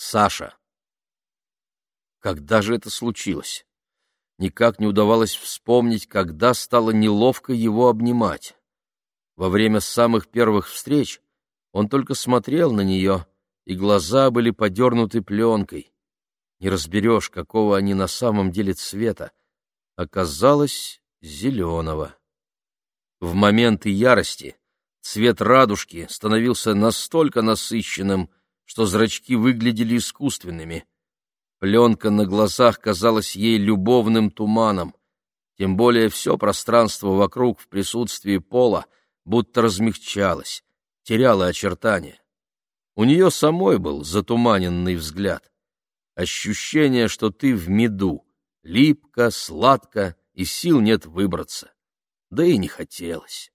Саша. Когда же это случилось? Никак не удавалось вспомнить, когда стало неловко его обнимать. Во время самых первых встреч он только смотрел на нее, и глаза были подернуты пленкой. Не разберешь, какого они на самом деле цвета. Оказалось, зеленого. В моменты ярости цвет радужки становился настолько насыщенным, что зрачки выглядели искусственными. Пленка на глазах казалась ей любовным туманом, тем более все пространство вокруг в присутствии Пола будто размягчалось, теряло очертания. У нее самой был затуманенный взгляд. Ощущение, что ты в меду, липко, сладко, и сил нет выбраться. Да и не хотелось.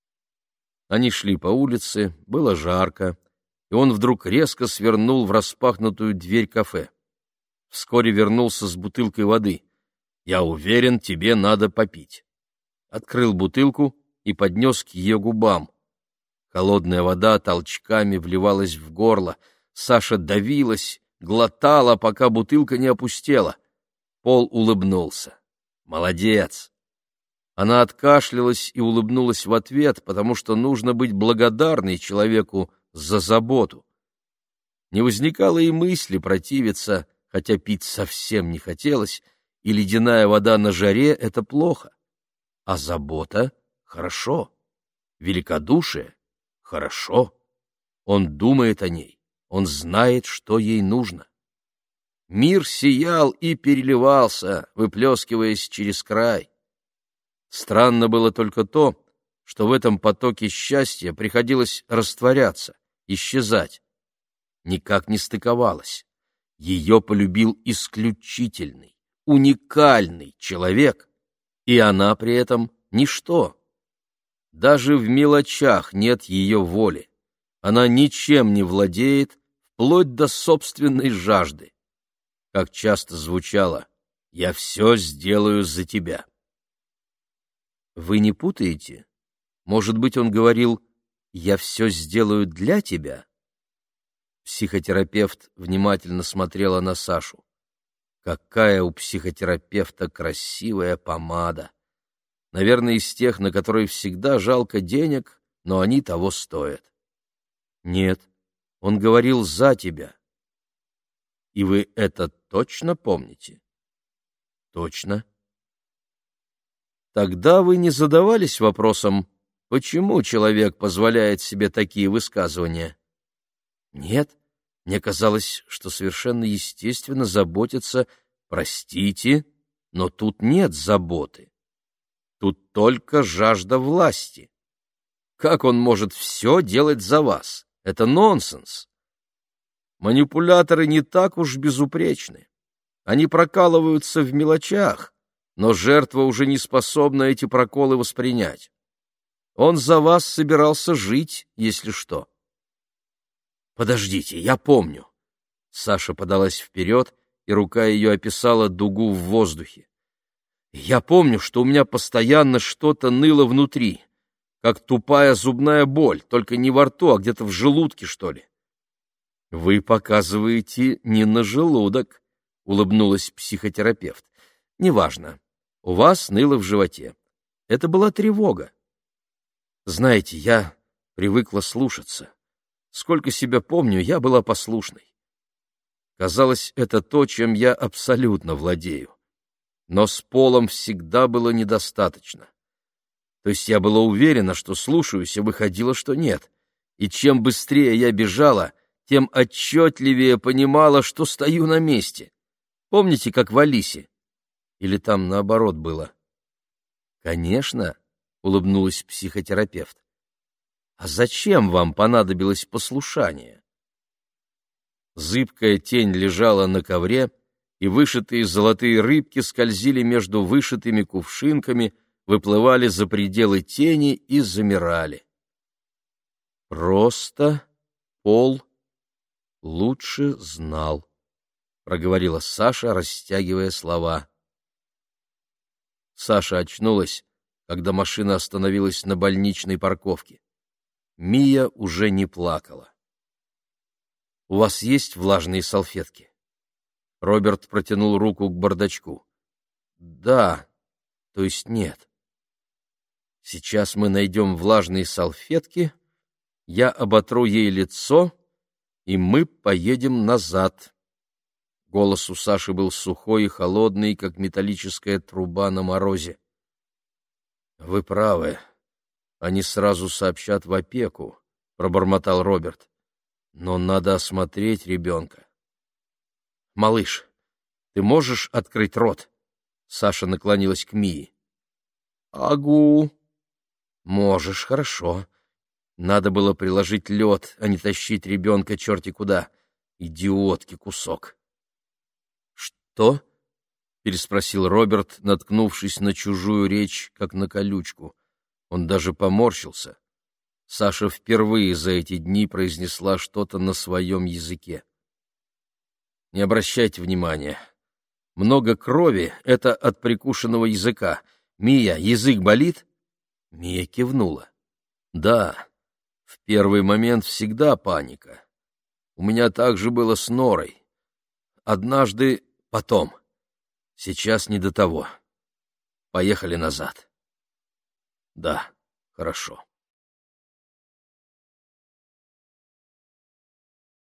Они шли по улице, было жарко, и он вдруг резко свернул в распахнутую дверь кафе. Вскоре вернулся с бутылкой воды. «Я уверен, тебе надо попить». Открыл бутылку и поднес к ее губам. Холодная вода толчками вливалась в горло. Саша давилась, глотала, пока бутылка не опустела. Пол улыбнулся. «Молодец!» Она откашлялась и улыбнулась в ответ, потому что нужно быть благодарной человеку за заботу. Не возникало и мысли противиться, хотя пить совсем не хотелось, и ледяная вода на жаре — это плохо. А забота — хорошо. Великодушие — хорошо. Он думает о ней, он знает, что ей нужно. Мир сиял и переливался, выплескиваясь через край. Странно было только то, что в этом потоке счастья приходилось растворяться, исчезать. Никак не стыковалось. Ее полюбил исключительный, уникальный человек, и она при этом ничто. Даже в мелочах нет ее воли. Она ничем не владеет, вплоть до собственной жажды. Как часто звучало: «Я все сделаю за тебя». Вы не путаете? Может быть, он говорил: «Я все сделаю для тебя»? Психотерапевт внимательно смотрела на Сашу. Какая у психотерапевта красивая помада! Наверное, из тех, на которые всегда жалко денег, но они того стоят. Нет, он говорил «за тебя». И вы это точно помните? Точно. Тогда вы не задавались вопросом, почему человек позволяет себе такие высказывания? Нет, мне казалось, что совершенно естественно заботиться. Простите, но тут нет заботы. Тут только жажда власти. Как он может все делать за вас? Это нонсенс. Манипуляторы не так уж безупречны. Они прокалываются в мелочах, но жертва уже не способна эти проколы воспринять. Он за вас собирался жить, если что. «Подождите, я помню». Саша подалась вперед, и рука ее описала дугу в воздухе. «Я помню, что у меня постоянно что-то ныло внутри, как тупая зубная боль, только не во рту, а где-то в желудке, что ли». «Вы показываете не на желудок», — улыбнулась психотерапевт. «Неважно. У вас ныло в животе. Это была тревога. Знаете, я привыкла слушаться. Сколько себя помню, я была послушной. Казалось, это то, чем я абсолютно владею. Но с Полом всегда было недостаточно. То есть я была уверена, что слушаюсь, а выходило, что нет. И чем быстрее я бежала, тем отчетливее понимала, что стою на месте. Помните, как в Алисе? Или там наоборот было? Конечно, улыбнулась психотерапевт. А зачем вам понадобилось послушание? Зыбкая тень лежала на ковре, и вышитые золотые рыбки скользили между вышитыми кувшинками, выплывали за пределы тени и замирали. Просто Пол лучше знал, проговорила Саша, растягивая слова. Саша очнулась, когда машина остановилась на больничной парковке. Мия уже не плакала. У вас есть влажные салфетки? Роберт протянул руку к бардачку. Да, то есть нет. Сейчас мы найдем влажные салфетки, я оботру ей лицо, и мы поедем назад. Голос у Саши был сухой и холодный, как металлическая труба на морозе. Вы правы. Они сразу сообщат в опеку, пробормотал Роберт. Но надо осмотреть ребенка. Малыш, ты можешь открыть рот? Саша наклонилась к Мии. Агу. Можешь, хорошо. Надо было приложить лед, а не тащить ребенка черти куда. Идиотки кусок. Что? Переспросил Роберт, наткнувшись на чужую речь, как на колючку. Он даже поморщился. Саша впервые за эти дни произнесла что-то на своем языке. Не обращайте внимания. Много крови — это от прикушенного языка. Мия, язык болит? Мия кивнула. Да, в первый момент всегда паника. У меня так же было с Норой. Однажды потом. Сейчас не до того. Поехали назад. Да, хорошо.